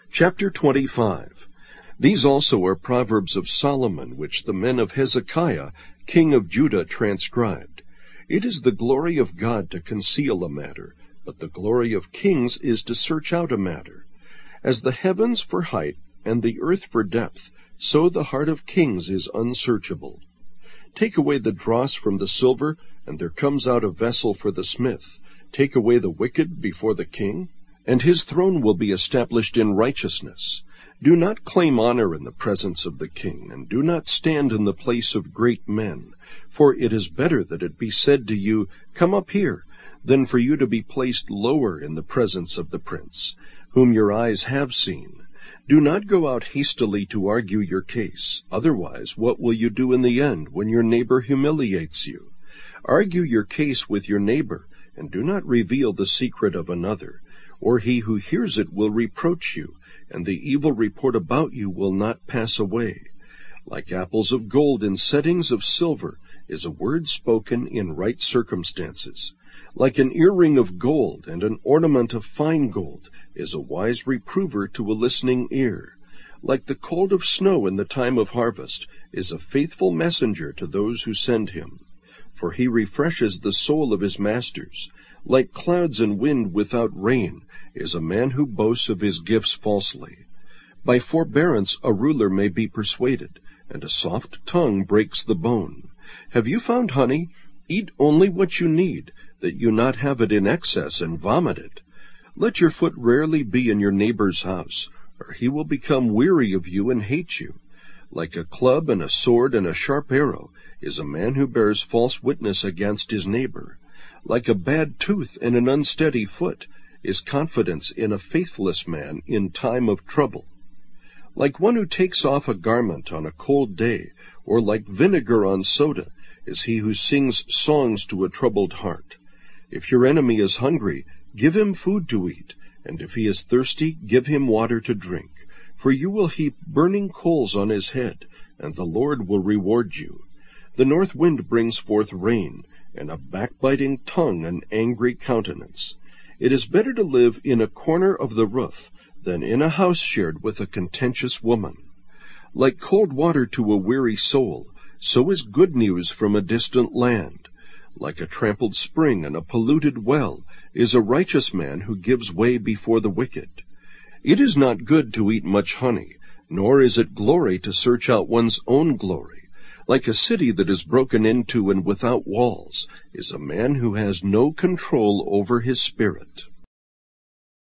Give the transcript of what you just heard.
Chapter 25. These also are proverbs of Solomon, which the men of Hezekiah, king of Judah, transcribed. It is the glory of God to conceal a matter, but the glory of kings is to search out a matter. As the heavens for height, and the earth for depth, so the heart of kings is unsearchable. Take away the dross from the silver, and there comes out a vessel for the smith. Take away the wicked before the king, and his throne will be established in righteousness. Do not claim honor in the presence of the king, and do not stand in the place of great men. For it is better that it be said to you, "Come up here," than for you to be placed lower in the presence of the prince, whom your eyes have seen. Do not go out hastily to argue your case. Otherwise, what will you do in the end, when your neighbor humiliates you? Argue your case with your neighbor, and do not reveal the secret of another, or he who hears it will reproach you, and the evil report about you will not pass away. Like apples of gold in settings of silver is a word spoken in right circumstances. Like an earring of gold and an ornament of fine gold is a wise reprover to a listening ear. Like the cold of snow in the time of harvest is a faithful messenger to those who send him. For he refreshes the soul of his masters. Like clouds and wind without rain is a man who boasts of his gifts falsely. By forbearance a ruler may be persuaded, and a soft tongue breaks the bone. Have you found honey? Eat only what you need, that you not have it in excess and vomit it. Let your foot rarely be in your neighbor's house, or he will become weary of you and hate you. Like a club and a sword and a sharp arrow is a man who bears false witness against his neighbor. Like a bad tooth and an unsteady foot is confidence in a faithless man in time of trouble. Like one who takes off a garment on a cold day, or like vinegar on soda, is he who sings songs to a troubled heart. If your enemy is hungry, give him food to eat, and if he is thirsty, give him water to drink. For you will heap burning coals on his head, and the Lord will reward you. The north wind brings forth rain, and a backbiting tongue an angry countenance. It is better to live in a corner of the roof than in a house shared with a contentious woman. Like cold water to a weary soul, so is good news from a distant land. Like a trampled spring and a polluted well is a righteous man who gives way before the wicked. It is not good to eat much honey, nor is it glory to search out one's own glory. Like a city that is broken into and without walls is a man who has no control over his spirit.